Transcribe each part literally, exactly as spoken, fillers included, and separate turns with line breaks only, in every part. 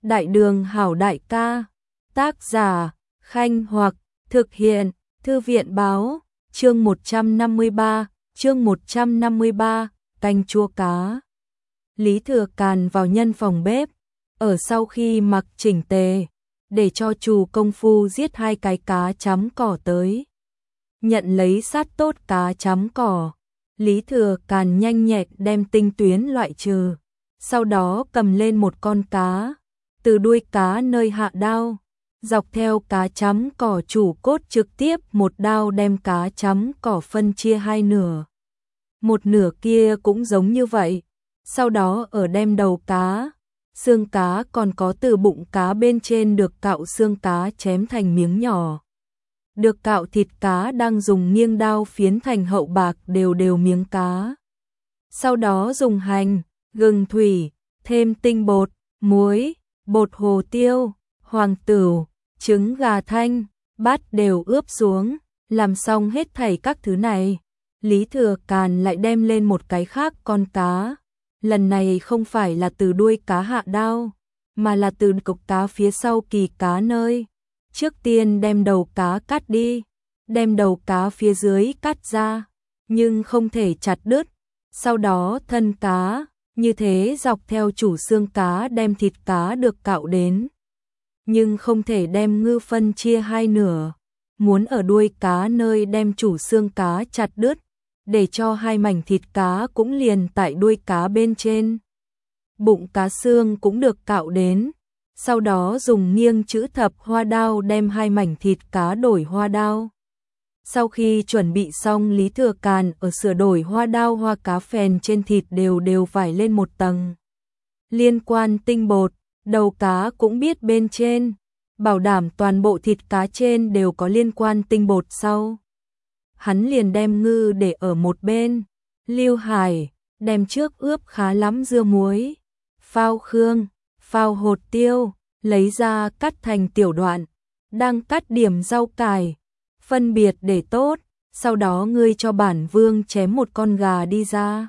Đại đường hảo đại ca. Tác giả Khanh Hoặc. Thực hiện Thư viện báo. Chương một trăm năm mươi ba. Chương một trăm năm mươi ba. Canh chua cá. Lý Thừa Càn vào nhân phòng bếp, ở sau khi mặc chỉnh tề, để cho chủ công phu giết hai cái cá chấm cỏ tới. Nhận lấy sát tốt cá chấm cỏ, Lý Thừa Càn nhanh nhẹn đem tinh tuyến loại trừ, sau đó cầm lên một con cá, từ đuôi cá nơi hạ đao, dọc theo cá chấm cỏ chủ cốt trực tiếp một đao đem cá chấm cỏ phân chia hai nửa. Một nửa kia cũng giống như vậy, sau đó ở đem đầu cá, xương cá còn có từ bụng cá bên trên được cạo xương cá chém thành miếng nhỏ. Được cạo thịt cá đang dùng nghiêng đao phiến thành hậu bạc đều đều miếng cá. Sau đó dùng hành, gừng thủy, thêm tinh bột, muối, bột hồ tiêu, hoàng tửu, trứng gà thanh, bát đều ướp xuống, làm xong hết thảy các thứ này. Lý Thừa Càn lại đem lên một cái khác con cá. Lần này không phải là từ đuôi cá hạ đao, mà là từ cục cá phía sau kỳ cá nơi. Trước tiên đem đầu cá cắt đi, đem đầu cá phía dưới cắt ra, nhưng không thể chặt đứt. Sau đó thân cá, như thế dọc theo chủ xương cá đem thịt cá được cạo đến. Nhưng không thể đem ngư phân chia hai nửa, muốn ở đuôi cá nơi đem chủ xương cá chặt đứt, để cho hai mảnh thịt cá cũng liền tại đuôi cá bên trên. Bụng cá xương cũng được cạo đến, sau đó dùng nghiêng chữ thập hoa đao đem hai mảnh thịt cá đổi hoa đao. Sau khi chuẩn bị xong, Lý Thừa Càn ở sửa đổi hoa đao hoa cá phèn trên thịt đều đều vải lên một tầng. Liên quan tinh bột, đầu cá cũng biết bên trên, bảo đảm toàn bộ thịt cá trên đều có liên quan tinh bột sau. Hắn liền đem ngư để ở một bên. Lưu Hải đem trước ướp khá lắm dưa muối, phao khương, phao hột tiêu, lấy ra cắt thành tiểu đoạn, đang cắt điểm rau cải, phân biệt để tốt, sau đó ngươi cho bản vương chém một con gà đi ra.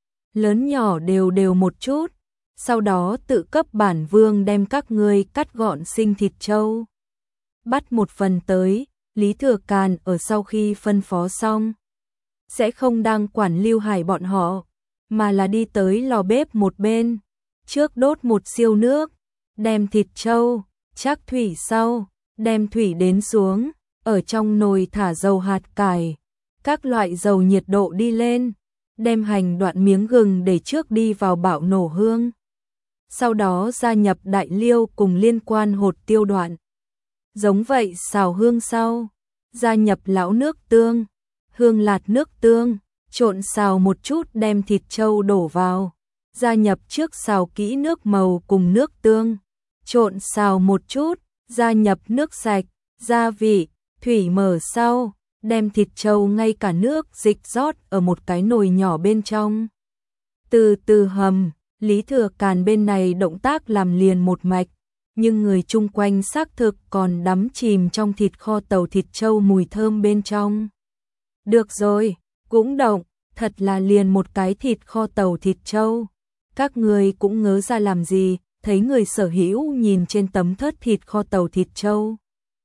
Lớn nhỏ đều đều một chút, sau đó tự cấp bản vương đem các ngươi cắt gọn xinh thịt trâu. Bắt một phần tới. Lý Thừa Càn ở sau khi phân phó xong, sẽ không đang quản Lưu Hải bọn họ, mà là đi tới lò bếp một bên, trước đốt một siêu nước, đem thịt trâu, chắc thủy sau, đem thủy đến xuống, ở trong nồi thả dầu hạt cải, các loại dầu nhiệt độ đi lên, đem hành đoạn miếng gừng để trước đi vào bạo nổ hương. Sau đó gia nhập đại liêu cùng liên quan hột tiêu đoạn. Giống vậy xào hương sau, gia nhập lão nước tương, hương lạt nước tương, trộn xào một chút đem thịt trâu đổ vào, gia nhập trước xào kỹ nước màu cùng nước tương, trộn xào một chút, gia nhập nước sạch, gia vị, thủy mở sau, đem thịt trâu ngay cả nước dịch rót ở một cái nồi nhỏ bên trong. Từ từ hầm, Lý Thừa Càn bên này động tác làm liền một mạch. Nhưng người chung quanh xác thực còn đắm chìm trong thịt kho tàu thịt trâu mùi thơm bên trong. Được rồi, cũng động, thật là liền một cái thịt kho tàu thịt trâu. Các người cũng ngớ ra làm gì, thấy người sở hữu nhìn trên tấm thớt thịt kho tàu thịt trâu.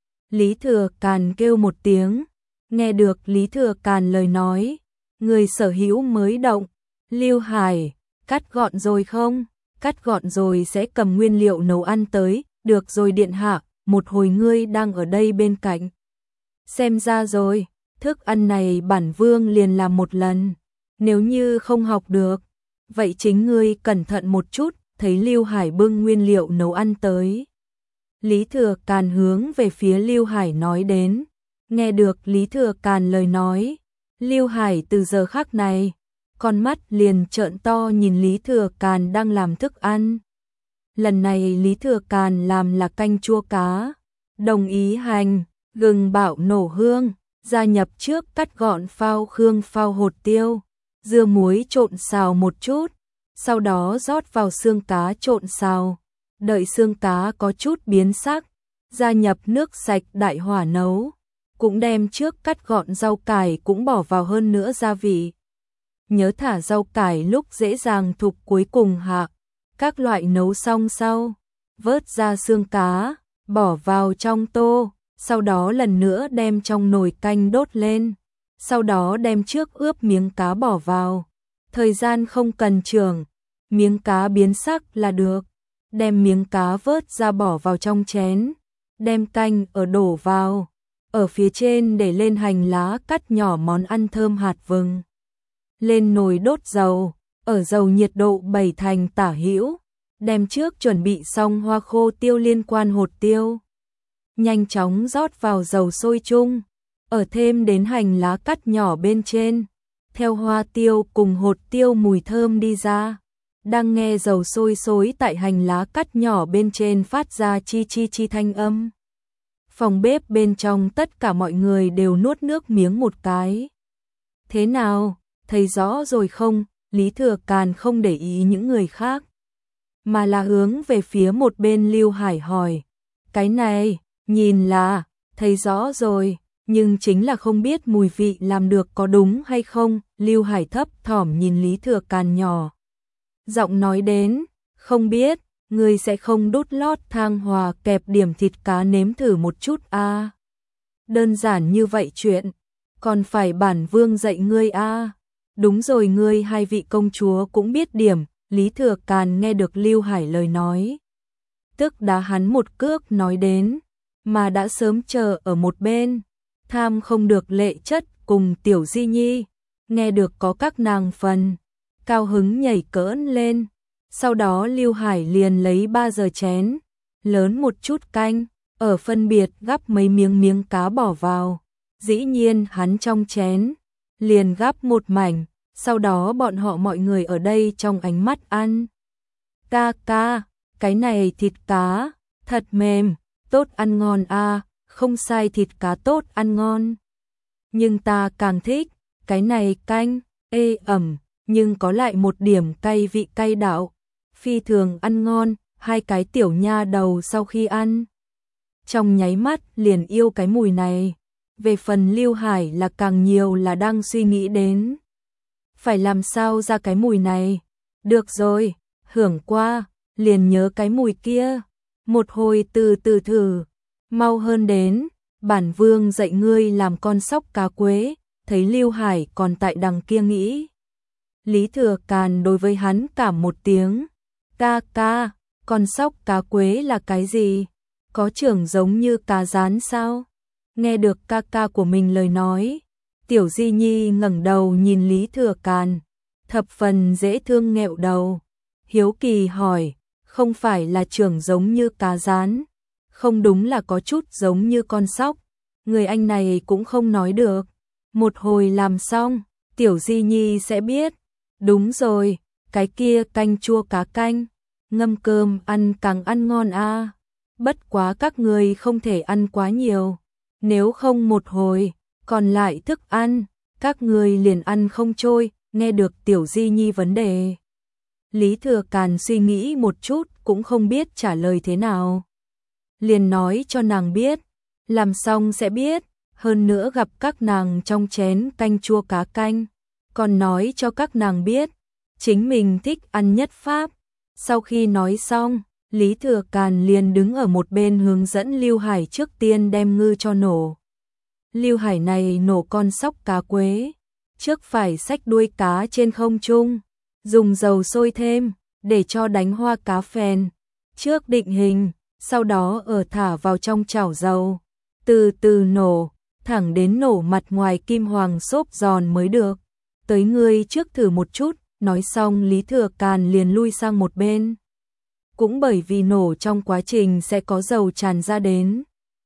Lý Thừa Càn kêu một tiếng, nghe được Lý Thừa Càn lời nói, người sở hữu mới động. Lưu Hải, cắt gọn rồi không? Cắt gọn rồi sẽ cầm nguyên liệu nấu ăn tới. Được rồi điện hạ, một hồi ngươi đang ở đây bên cạnh. Xem ra rồi, thức ăn này bản vương liền làm một lần. Nếu như không học được, vậy chính ngươi cẩn thận một chút. Thấy Lưu Hải bưng nguyên liệu nấu ăn tới, Lý Thừa Càn hướng về phía Lưu Hải nói đến. Nghe được Lý Thừa Càn lời nói, Lưu Hải từ giờ khắc này, con mắt liền trợn to nhìn Lý Thừa Càn đang làm thức ăn. Lần này Lý Thừa Càn làm là canh chua cá, đồng ý hành, gừng bạo nổ hương, gia nhập trước cắt gọn phao khương phao hột tiêu, dưa muối trộn xào một chút, sau đó rót vào xương cá trộn xào, đợi xương cá có chút biến sắc, gia nhập nước sạch đại hỏa nấu, cũng đem trước cắt gọn rau cải cũng bỏ vào hơn nữa gia vị. Nhớ thả rau cải lúc dễ dàng thục cuối cùng hạ. Các loại nấu xong sau, vớt ra xương cá, bỏ vào trong tô, sau đó lần nữa đem trong nồi canh đốt lên, sau đó đem trước ướp miếng cá bỏ vào. Thời gian không cần trường, miếng cá biến sắc là được. Đem miếng cá vớt ra bỏ vào trong chén, đem canh ở đổ vào, ở phía trên để lên hành lá cắt nhỏ món ăn thơm hạt vừng. Lên nồi đốt dầu, ở dầu nhiệt độ bảy thành tả hữu, đem trước chuẩn bị xong hoa khô tiêu liên quan hột tiêu. Nhanh chóng rót vào dầu sôi chung, ở thêm đến hành lá cắt nhỏ bên trên, theo hoa tiêu cùng hột tiêu mùi thơm đi ra. Đang nghe dầu sôi xối tại hành lá cắt nhỏ bên trên phát ra chi chi chi thanh âm. Phòng bếp bên trong tất cả mọi người đều nuốt nước miếng một cái. Thế nào, thấy rõ rồi không? Lý Thừa Càn không để ý những người khác, mà là hướng về phía một bên Lưu Hải hỏi. Cái này, nhìn là, thấy rõ rồi, nhưng chính là không biết mùi vị làm được có đúng hay không. Lưu Hải thấp thỏm nhìn Lý Thừa Càn nhỏ giọng nói đến, không biết, ngươi sẽ không đút lót thang hòa kẹp điểm thịt cá nếm thử một chút a? À? Đơn giản như vậy chuyện, còn phải bản vương dạy ngươi a? À? Đúng rồi, ngươi hai vị công chúa cũng biết điểm. Lý Thừa Càn nghe được Lưu Hải lời nói, tức đá hắn một cước nói đến, mà đã sớm chờ ở một bên, tham không được lệ chất cùng Tiểu Di Nhi, nghe được có các nàng phần, cao hứng nhảy cỡn lên. Sau đó Lưu Hải liền lấy ba giờ chén, lớn một chút canh, ở phân biệt gắp mấy miếng miếng cá bỏ vào. Dĩ nhiên hắn trong chén, liền gắp một mảnh, sau đó bọn họ mọi người ở đây trong ánh mắt ăn. Ca ca, cái này thịt cá, thật mềm, tốt ăn ngon a, không sai, thịt cá tốt ăn ngon. Nhưng ta càng thích, cái này canh, ê ẩm, nhưng có lại một điểm cay vị cay đạo, phi thường ăn ngon. Hai cái tiểu nha đầu sau khi ăn, trong nháy mắt liền yêu cái mùi này. Về phần Lưu Hải là càng nhiều là đang suy nghĩ đến, phải làm sao ra cái mùi này. Được rồi, hưởng qua, liền nhớ cái mùi kia, một hồi từ từ thử, mau hơn đến, bản vương dạy ngươi làm con sóc cá quế. Thấy Lưu Hải còn tại đằng kia nghĩ, Lý Thừa Càn đối với hắn cảm một tiếng. Ca ca, con sóc cá quế là cái gì? Có trưởng giống như cá rán sao? Nghe được ca ca của mình lời nói, Tiểu Di Nhi ngẩng đầu nhìn Lý Thừa Càn, thập phần dễ thương nghẹo đầu, hiếu kỳ hỏi, không phải là trưởng giống như cá rán? Không, đúng là có chút giống như con sóc. Người anh này cũng không nói được, một hồi làm xong, Tiểu Di Nhi sẽ biết. Đúng rồi, cái kia canh chua cá canh, ngâm cơm ăn càng ăn ngon a. À. Bất quá các người không thể ăn quá nhiều, nếu không một hồi còn lại thức ăn, các người liền ăn không trôi. Nghe được Tiểu Di Nhi vấn đề, Lý Thừa Càn suy nghĩ một chút cũng không biết trả lời thế nào, liền nói cho nàng biết, làm xong sẽ biết. Hơn nữa gặp các nàng trong chén canh chua cá canh, còn nói cho các nàng biết chính mình thích ăn nhất pháp. Sau khi nói xong, Lý Thừa Càn liền đứng ở một bên hướng dẫn Lưu Hải trước tiên đem ngư cho nổ. Lưu Hải này nổ con sóc cá quế, trước phải xách đuôi cá trên không trung, dùng dầu sôi thêm để cho đánh hoa cá phèn, trước định hình, sau đó ở thả vào trong chảo dầu, từ từ nổ, thẳng đến nổ mặt ngoài kim hoàng xốp giòn mới được. Tới ngươi trước thử một chút. Nói xong Lý Thừa Càn liền lui sang một bên. Cũng bởi vì nổ trong quá trình sẽ có dầu tràn ra đến,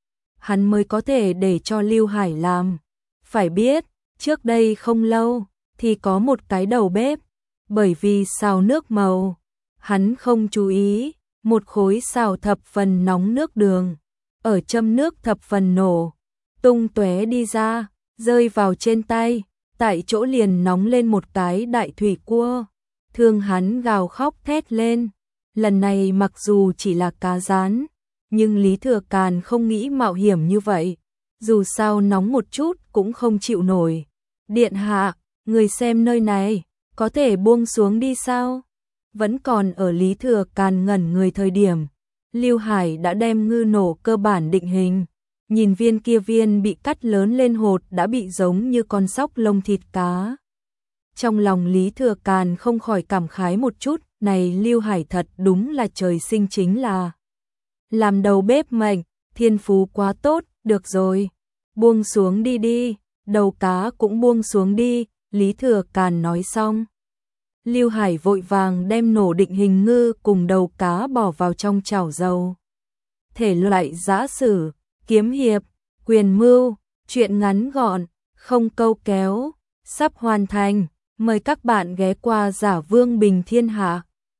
hắn mới có thể để cho Lưu Hải làm. Phải biết, trước đây không lâu thì có một cái đầu bếp, bởi vì xào nước màu, hắn không chú ý, một khối xào thập phần nóng nước đường, ở châm nước thập phần nổ, tung tóe đi ra, rơi vào trên tay, tại chỗ liền nóng lên một cái đại thủy cua, thương hắn gào khóc thét lên. Lần này mặc dù chỉ là cá rán, nhưng Lý Thừa Càn không nghĩ mạo hiểm như vậy, dù sao nóng một chút cũng không chịu nổi. Điện hạ, người xem nơi này, có thể buông xuống đi sao? Vẫn còn ở Lý Thừa Càn ngẩn người thời điểm, Lưu Hải đã đem ngư nổ cơ bản định hình. Nhìn viên kia viên bị cắt lớn lên hột đã bị giống như con sóc lông thịt cá. Trong lòng Lý Thừa Càn không khỏi cảm khái một chút, này Lưu Hải thật đúng là trời sinh chính là làm đầu bếp mệnh, thiên phú quá tốt, được rồi, buông xuống đi đi, đầu cá cũng buông xuống đi, Lý Thừa Càn nói xong. Lưu Hải vội vàng đem nổ định hình ngư cùng đầu cá bỏ vào trong chảo dầu. Thể loại giã sử, kiếm hiệp, quyền mưu, truyện ngắn gọn, không câu kéo, sắp hoàn thành. Mời các bạn ghé qua Giả Vương Bình Thiên Hạ.